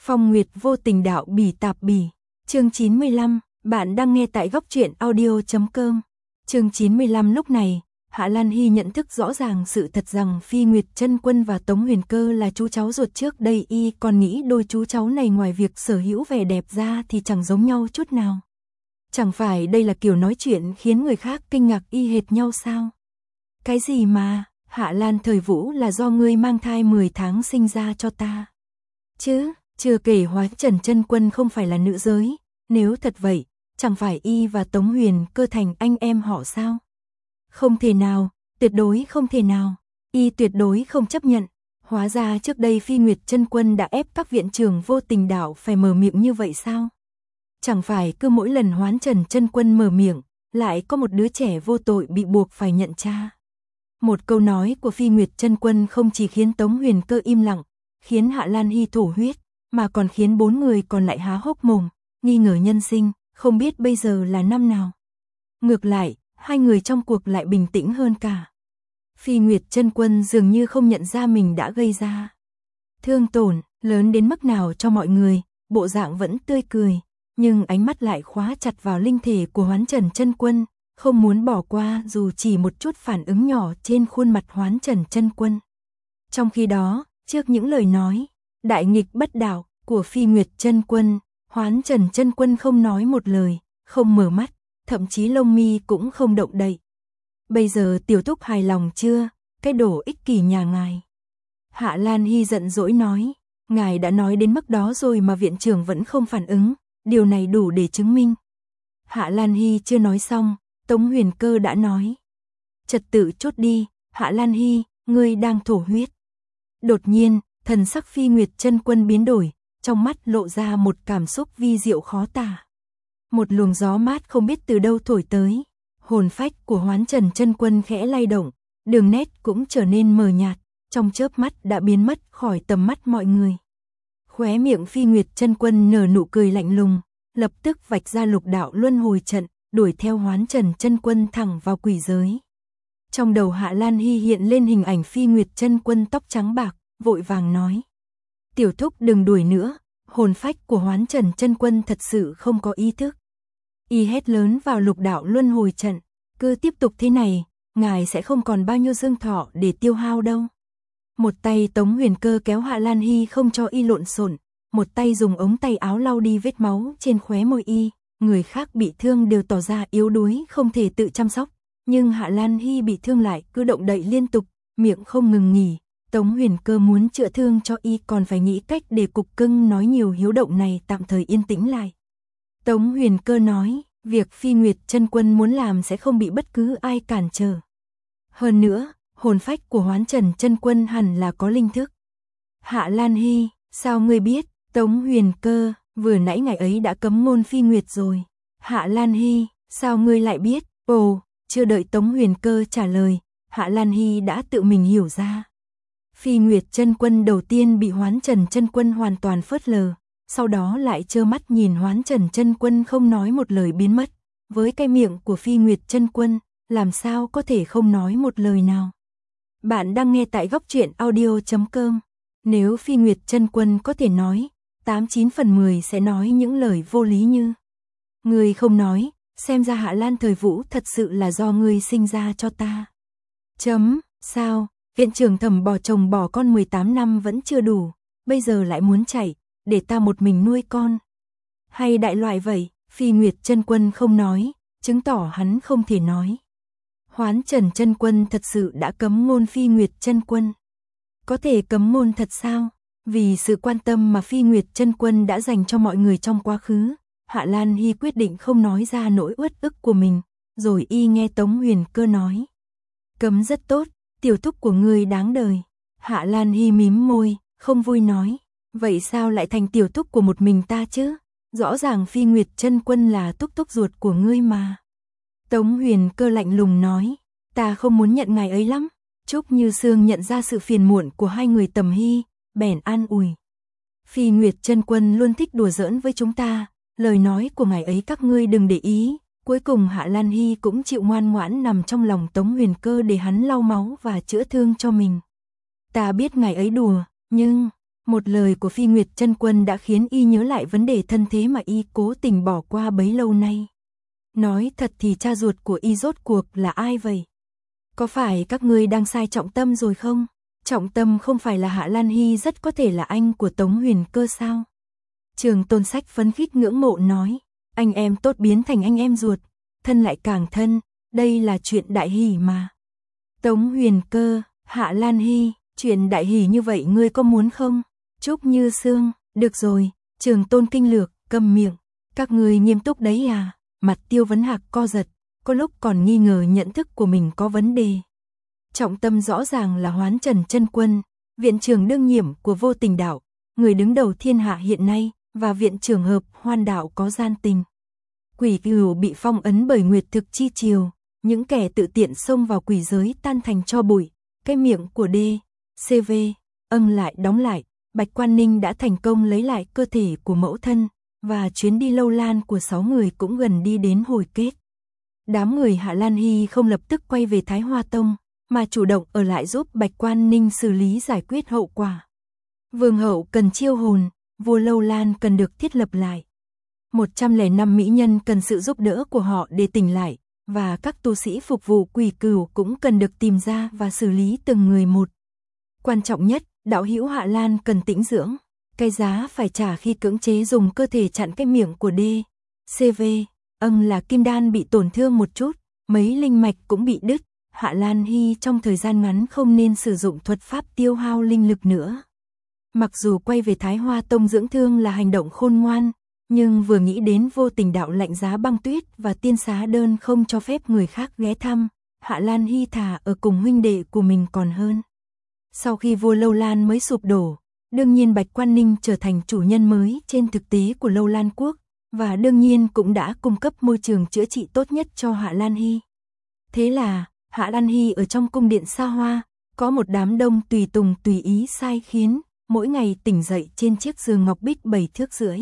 Phong Nguyệt vô tình đạo bỉ tạp bỉ. Chương 95, bạn đang nghe tại góc truyện audio.com. Chương 95 lúc này, Hạ Lan Hy nhận thức rõ ràng sự thật rằng Phi Nguyệt Chân Quân và Tống Huyền Cơ là chú cháu ruột, trước đây y còn nghĩ đôi chú cháu này ngoài việc sở hữu vẻ đẹp ra thì chẳng giống nhau chút nào. Chẳng phải đây là kiểu nói chuyện khiến người khác kinh ngạc y hệt nhau sao? Cái gì mà, Hạ Lan Thời Vũ là do ngươi mang thai 10 tháng sinh ra cho ta? Chứ, chưa kể Hóa Trần Chân Quân không phải là nữ giới, nếu thật vậy, chẳng phải y và Tống Huyền Cơ thành anh em họ sao? Không thể nào, tuyệt đối không thể nào, y tuyệt đối không chấp nhận. Hóa ra trước đây Phi Nguyệt Chân Quân đã ép các viện trưởng vô tình đạo phải mở miệng như vậy sao? Chẳng phải cứ mỗi lần Hóa Trần Chân Quân mở miệng, lại có một đứa trẻ vô tội bị buộc phải nhận cha. Một câu nói của Phi Nguyệt Chân Quân không chỉ khiến Tống Huyền Cơ im lặng, khiến Hạ Lan Hy thổ huyết, mà còn khiến 4 người còn lại há hốc mồm, nghi ngờ nhân sinh, không biết bây giờ là năm nào. Ngược lại, hai người trong cuộc lại bình tĩnh hơn cả. Phi Nguyệt Chân Quân dường như không nhận ra mình đã gây ra thương tổn lớn đến mức nào cho mọi người, bộ dạng vẫn tươi cười, nhưng ánh mắt lại khóa chặt vào linh thể của Hoán Trần Chân Quân, không muốn bỏ qua dù chỉ một chút phản ứng nhỏ trên khuôn mặt Hoán Trần Chân Quân. Trong khi đó, trước những lời nói đại nghịch bất đạo của Phi Nguyệt Chân Quân, Hoán Trần Chân Quân không nói một lời, không mở mắt, thậm chí lông mi cũng không động đậy. Bây giờ tiểu thúc hài lòng chưa, cái đồ ích kỷ nhà ngài? Hạ Lan Hy giận dỗi nói, ngài đã nói đến mức đó rồi mà viện trưởng vẫn không phản ứng, điều này đủ để chứng minh. Hạ Lan Hy chưa nói xong, Tống Huyền Cơ đã nói, trật tự chốt đi, Hạ Lan Hy, ngươi đang thổ huyết. Đột nhiên, thần sắc Phi Nguyệt Chân Quân biến đổi, trong mắt lộ ra một cảm xúc vi diệu khó tả. Một luồng gió mát không biết từ đâu thổi tới, hồn phách của Hoán Trần Chân Quân khẽ lay động, đường nét cũng trở nên mờ nhạt, trong chớp mắt đã biến mất khỏi tầm mắt mọi người. Khóe miệng Phi Nguyệt Chân Quân nở nụ cười lạnh lùng, lập tức vạch ra lục đạo luân hồi trận, đuổi theo Hoán Trần Chân Quân thẳng vào quỷ giới. Trong đầu Hạ Lan Hy hiện lên hình ảnh Phi Nguyệt Chân Quân tóc trắng bạc, vội vàng nói, tiểu thúc đừng đuổi nữa, hồn phách của Hoán Trần Chân Quân thật sự không có ý thức. Y hét lớn vào lục đạo luân hồi trận, cứ tiếp tục thế này, ngài sẽ không còn bao nhiêu dương thọ để tiêu hao đâu. Một tay Tống Huyền Cơ kéo Hạ Lan Hy không cho y lộn xộn, một tay dùng ống tay áo lau đi vết máu trên khóe môi y. Người khác bị thương đều tỏ ra yếu đuối không thể tự chăm sóc, nhưng Hạ Lan Hy bị thương lại cứ động đậy liên tục, miệng không ngừng nghỉ. Tống Huyền Cơ muốn chữa thương cho y còn phải nghĩ cách để cục cưng nói nhiều hiếu động này tạm thời yên tĩnh lại. Tống Huyền Cơ nói, việc Phi Nguyệt Chân Quân muốn làm sẽ không bị bất cứ ai cản trở. Hơn nữa, hồn phách của Hoán Trần Chân Quân hẳn là có linh thức. Hạ Lan Hy, sao ngươi biết? Tống Huyền Cơ, vừa nãy ngày ấy đã cấm ngôn Phi Nguyệt rồi. Hạ Lan Hy, sao ngươi lại biết? Ồ, chưa đợi Tống Huyền Cơ trả lời, Hạ Lan Hy đã tự mình hiểu ra. Phi Nguyệt Chân Quân đầu tiên bị Hoán Trần Chân Quân hoàn toàn phớt lờ, sau đó lại trơ mắt nhìn Hoán Trần Chân Quân không nói một lời biến mất. Với cái miệng của Phi Nguyệt Chân Quân, làm sao có thể không nói một lời nào? Bạn đang nghe tại góc truyện audio.com. Nếu Phi Nguyệt Chân Quân có thể nói, 89 phần 10 sẽ nói những lời vô lý như, ngươi không nói, xem ra Hạ Lan Thời Vũ thật sự là do ngươi sinh ra cho ta. Sao, viện trưởng Thẩm bỏ chồng bỏ con 18 năm vẫn chưa đủ, bây giờ lại muốn chạy, để ta một mình nuôi con. Hay đại loại vậy, Phi Nguyệt Chân Quân không nói, chứng tỏ hắn không thể nói. Hoán Trần Chân Quân thật sự đã cấm ngôn Phi Nguyệt Chân Quân. Có thể cấm ngôn thật sao? Vì sự quan tâm mà Phi Nguyệt Chân Quân đã dành cho mọi người trong quá khứ, Hạ Lan Hy quyết định không nói ra nỗi uất ức của mình, rồi y nghe Tống Huyền Cơ nói. Cấm rất tốt, tiểu thúc của ngươi đáng đời. Hạ Lan Hy mím môi, không vui nói, vậy sao lại thành tiểu thúc của một mình ta chứ? Rõ ràng Phi Nguyệt Chân Quân là thúc thúc ruột của ngươi mà. Tống Huyền Cơ lạnh lùng nói, ta không muốn nhận ngài ấy lắm. Trúc Như Sương nhận ra sự phiền muộn của hai người Tầm Hy, bèn an ủi. Phi Nguyệt Chân Quân luôn thích đùa giỡn với chúng ta, lời nói của ngài ấy các ngươi đừng để ý. Cuối cùng Hạ Lan Hy cũng chịu ngoan ngoãn nằm trong lòng Tống Huyền Cơ để hắn lau máu và chữa thương cho mình. Ta biết ngài ấy đùa, nhưng Một lời của Phi Nguyệt Chân Quân đã khiến y nhớ lại vấn đề thân thế mà y cố tình bỏ qua bấy lâu nay. Nói thật thì cha ruột của y rốt cuộc là ai vậy? Có phải các ngươi đang sai trọng tâm rồi không? Trọng tâm không phải là Hạ Lan Hy, rất có thể là anh của Tống Huyền Cơ sao? Trường Tôn Sách phấn khích ngưỡng mộ nói, anh em tốt biến thành anh em ruột, thân lại càng thân, đây là chuyện đại hỷ mà. Tống Huyền Cơ, Hạ Lan Hy, chuyện đại hỷ như vậy ngươi có muốn không? Trúc Như Sương, được rồi, Trường Tôn Kinh Lược, câm miệng, các ngươi nghiêm túc đấy à? Mặt Tiêu Vấn Hạc co giật, có lúc còn nghi ngờ nhận thức của mình có vấn đề. Trọng tâm rõ ràng là Hoán Trần Chân Quân, viện trưởng đương nhiệm của Vô Tình Đạo, người đứng đầu thiên hạ hiện nay, và viện trưởng Hợp Hoan Đạo có gian tình. Quỷ Cửu bị phong ấn bởi Nguyệt Thực Chi Triều, những kẻ tự tiện xông vào quỷ giới tan thành tro bụi, cái miệng của D.C.V. lại đóng lại, Bạch Quan Ninh đã thành công lấy lại cơ thể của mẫu thân, và chuyến đi lâu lan của 6 người cũng gần đi đến hồi kết. Đám người Hạ Lan Hy không lập tức quay về Thái Hoa Tông, mà chủ động ở lại giúp Bạch Quan Ninh xử lý giải quyết hậu quả. Vương hậu cần chiêu hồn, vua Lâu Lan cần được thiết lập lại. 105 mỹ nhân cần sự giúp đỡ của họ để tỉnh lại, và các tu sĩ phục vụ Quỷ Cửu cũng cần được tìm ra và xử lý từng người một. Quan trọng nhất, đạo hữu Hạ Lan cần tĩnh dưỡng, cái giá phải trả khi cưỡng chế dùng cơ thể chặn cái miệng của D.C.V. Là kim đan bị tổn thương một chút, mấy linh mạch cũng bị đứt, Hạ Lan Hy trong thời gian ngắn không nên sử dụng thuật pháp tiêu hao linh lực nữa. Mặc dù quay về Thái Hoa Tông dưỡng thương là hành động khôn ngoan, nhưng vừa nghĩ đến Vô Tình Đạo lạnh giá băng tuyết và tiên xá đơn không cho phép người khác ghé thăm, Hạ Lan Hy thà ở cùng huynh đệ của mình còn hơn. Sau khi vua Lâu Lan mới sụp đổ, đương nhiên Bạch Quan Ninh trở thành chủ nhân mới trên thực tế của Lâu Lan Quốc, và đương nhiên cũng đã cung cấp môi trường chữa trị tốt nhất cho Hạ Lan Hy. Thế là, Hạ Lan Hy ở trong cung điện xa hoa, có một đám đông tùy tùng tùy ý sai khiến, mỗi ngày tỉnh dậy trên chiếc giường ngọc bích 7 thước rưỡi.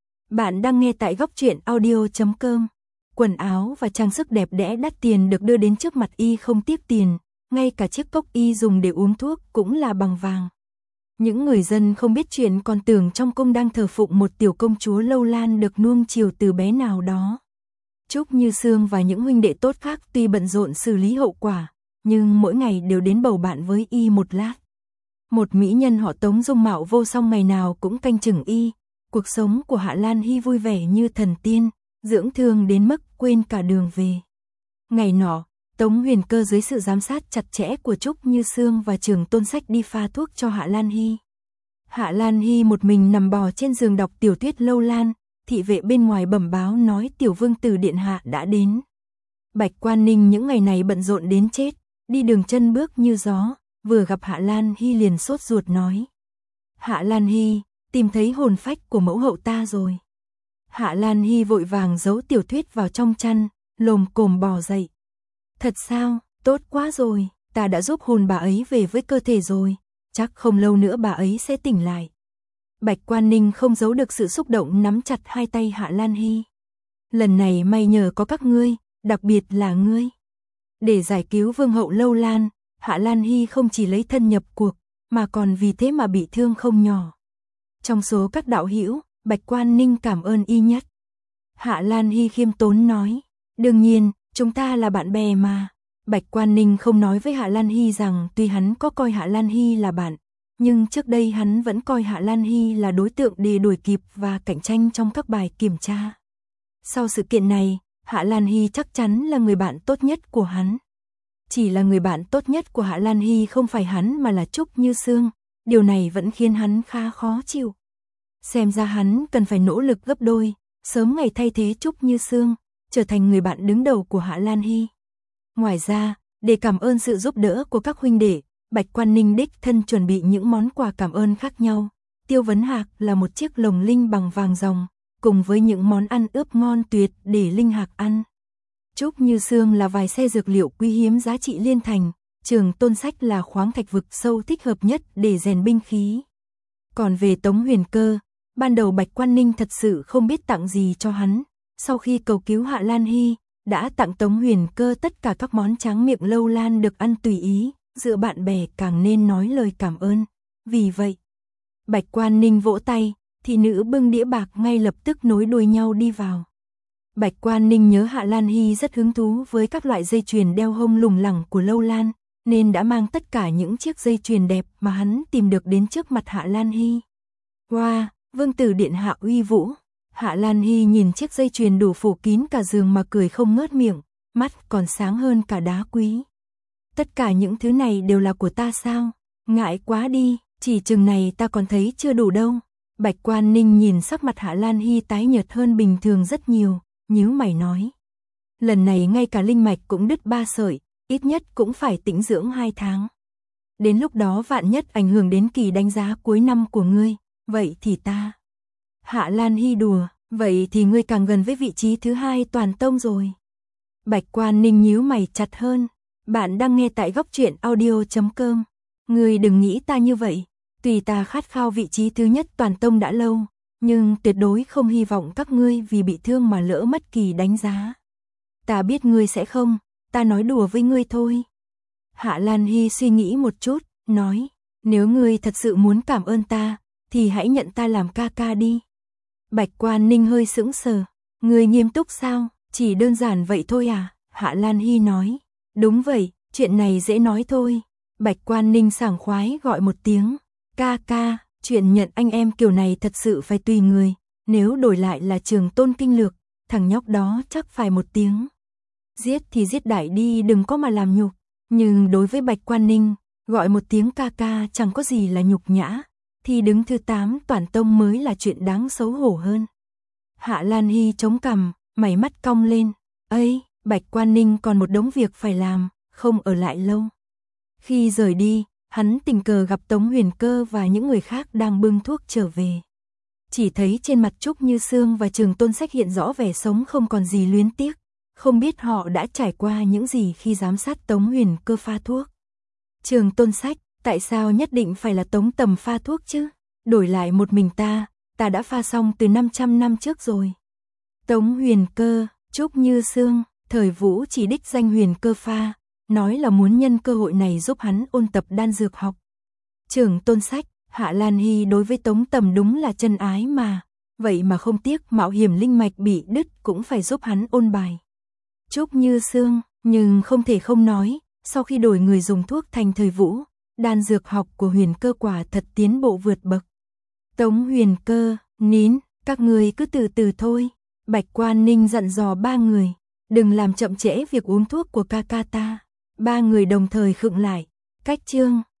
Bạn đang nghe tại góc truyện audio.com. Quần áo và trang sức đẹp đẽ đắt tiền được đưa đến trước mặt y không tiếc tiền, ngay cả chiếc cốc y dùng để uống thuốc cũng là bằng vàng. Những người dân không biết chuyện còn tưởng trong cung đang thờ phụng một tiểu công chúa Lâu Lan được nuông chiều từ bé nào đó. Trúc Như Sương và những huynh đệ tốt khác tuy bận rộn xử lý hậu quả, nhưng mỗi ngày đều đến bầu bạn với y một lát. Một mỹ nhân họ Tống dung mạo vô song ngày nào cũng canh chừng y. Cuộc sống của Hạ Lan Hy vui vẻ như thần tiên, dưỡng thương đến mức quên cả đường về. Ngày nọ, Tống Huyền Cơ dưới sự giám sát chặt chẽ của Trúc Như Sương và Trường Tôn Sách đi pha thuốc cho Hạ Lan Hy. Hạ Lan Hy một mình nằm bò trên giường đọc tiểu thuyết Lâu Lan, thị vệ bên ngoài bẩm báo nói tiểu vương tử điện hạ đã đến. Bạch Quan Ninh những ngày này bận rộn đến chết, đi đường chân bước như gió, vừa gặp Hạ Lan Hy liền sốt ruột nói. Hạ Lan Hy, tìm thấy hồn phách của mẫu hậu ta rồi. Hạ Lan Hy vội vàng giấu tiểu thuyết vào trong chăn, lồm cồm bò dậy. Thật sao, tốt quá rồi, ta đã giúp hồn bà ấy về với cơ thể rồi, chắc không lâu nữa bà ấy sẽ tỉnh lại. Bạch Quan Ninh không giấu được sự xúc động nắm chặt hai tay Hạ Lan Hy. Lần này may nhờ có các ngươi, đặc biệt là ngươi. Để giải cứu vương hậu Lâu Lan, Hạ Lan Hy không chỉ lấy thân nhập cuộc, mà còn vì thế mà bị thương không nhỏ. Trong số các đạo hữu, Bạch Quan Ninh cảm ơn y nhất. Hạ Lan Hy khiêm tốn nói, đương nhiên, chúng ta là bạn bè mà. Bạch Quan Ninh không nói với Hạ Lan Hy rằng tuy hắn có coi Hạ Lan Hy là bạn, nhưng trước đây hắn vẫn coi Hạ Lan Hy là đối tượng để đuổi kịp và cạnh tranh trong các bài kiểm tra. Sau sự kiện này, Hạ Lan Hy chắc chắn là người bạn tốt nhất của hắn. Chỉ là người bạn tốt nhất của Hạ Lan Hy không phải hắn mà là Trúc Như Sương, điều này vẫn khiến hắn khá khó chịu. Xem ra hắn cần phải nỗ lực gấp đôi, sớm ngày thay thế Trúc Như Sương, trở thành người bạn đứng đầu của Hạ Lan Hy. Ngoài ra, để cảm ơn sự giúp đỡ của các huynh đệ, Bạch Quan Ninh đích thân chuẩn bị những món quà cảm ơn khác nhau. Tiêu Vấn Hạc là một chiếc lồng linh bằng vàng ròng, cùng với những món ăn ướp ngon tuyệt để linh hạc ăn. Trúc Như Sương là vài xe dược liệu quý hiếm giá trị liên thành, Trường Tôn Sách là khoáng thạch vực sâu thích hợp nhất để rèn binh khí. Còn về Tống Huyền Cơ, ban đầu Bạch Quan Ninh thật sự không biết tặng gì cho hắn, sau khi cầu cứu Hạ Lan Hy, đã tặng Tống Huyền Cơ tất cả các món tráng miệng Lâu Lan được ăn tùy ý, giữa bạn bè càng nên nói lời cảm ơn. Vì vậy, Bạch Quan Ninh vỗ tay, thị nữ bưng đĩa bạc ngay lập tức nối đuôi nhau đi vào. Bạch Quan Ninh nhớ Hạ Lan Hy rất hứng thú với các loại dây chuyền đeo hông lủng lẳng của Lâu Lan, nên đã mang tất cả những chiếc dây chuyền đẹp mà hắn tìm được đến trước mặt Hạ Lan Hy. Wow, vương tử điện hạ uy vũ. Hạ Lan Hy nhìn chiếc dây chuyền đủ phủ kín cả giường mà cười không ngớt miệng, mắt còn sáng hơn cả đá quý. Tất cả những thứ này đều là của ta sao? Ngại quá đi, chỉ chừng này ta còn thấy chưa đủ đâu. Bạch Quan Ninh nhìn sắc mặt Hạ Lan Hy tái nhợt hơn bình thường rất nhiều, nhíu mày nói. Lần này ngay cả linh mạch cũng đứt 3 sợi, ít nhất cũng phải tĩnh dưỡng 2 tháng. Đến lúc đó vạn nhất ảnh hưởng đến kỳ đánh giá cuối năm của ngươi, vậy thì ta. Hạ Lan Hy đùa, vậy thì ngươi càng gần với vị trí thứ 2 toàn tông rồi. Bạch Quan Ninh nhíu mày chặt hơn. Bạn đang nghe tại góc truyện audio.com. Ngươi đừng nghĩ ta như vậy. Tùy ta khát khao vị trí thứ nhất toàn tông đã lâu, nhưng tuyệt đối không hy vọng các ngươi vì bị thương mà lỡ mất kỳ đánh giá. Ta biết ngươi sẽ không, ta nói đùa với ngươi thôi. Hạ Lan Hy suy nghĩ một chút, nói, nếu ngươi thật sự muốn cảm ơn ta, thì hãy nhận ta làm ca ca đi. Bạch Quan Ninh hơi sững sờ, ngươi nghiêm túc sao, chỉ đơn giản vậy thôi à? Hạ Lan Hy nói, đúng vậy, chuyện này dễ nói thôi. Bạch Quan Ninh sảng khoái gọi một tiếng, ca ca, chuyện nhận anh em kiểu này thật sự phải tùy người, nếu đổi lại là Trường Tôn Kinh Lược, thằng nhóc đó chắc phải một tiếng. Giết thì giết đại đi, đừng có mà làm nhục. Nhưng đối với Bạch Quan Ninh, gọi một tiếng ca ca chẳng có gì là nhục nhã, thì đứng thứ 8 toàn tông mới là chuyện đáng xấu hổ hơn. Hạ Lan Hy chống cằm, mày mắt cong lên, ấy, Bạch Quan Ninh còn một đống việc phải làm, không ở lại lâu. Khi rời đi, hắn tình cờ gặp Tống Huyền Cơ và những người khác đang bưng thuốc trở về. Chỉ thấy trên mặt Trúc Như Sương và Trường Tôn Sách hiện rõ vẻ sống không còn gì luyến tiếc, không biết họ đã trải qua những gì khi giám sát Tống Huyền Cơ pha thuốc. Trường Tôn Sách, tại sao nhất định phải là Tống Tầm pha thuốc chứ? Đổi lại một mình ta đã pha xong từ 500 năm trước rồi. Tống Huyền Cơ, Trúc Như Sương, thời Vũ chỉ đích danh Huyền Cơ pha, nói là muốn nhân cơ hội này giúp hắn ôn tập đan dược học. Trường Tôn Sách, Hạ Lan Hy đối với Tống Tầm đúng là chân ái mà, vậy mà không tiếc mạo hiểm linh mạch bị đứt cũng phải giúp hắn ôn bài. Trúc Như Sương, nhưng không thể không nói, sau khi đổi người dùng thuốc thành thời Vũ, đan dược học của Huyền Cơ quả thật tiến bộ vượt bậc. Tống Huyền Cơ, nín, các người cứ từ từ thôi. Bạch Quan Ninh dặn dò 3 người, đừng làm chậm trễ việc uống thuốc của ca ca ta. 3 người đồng thời khựng lại, cách chương.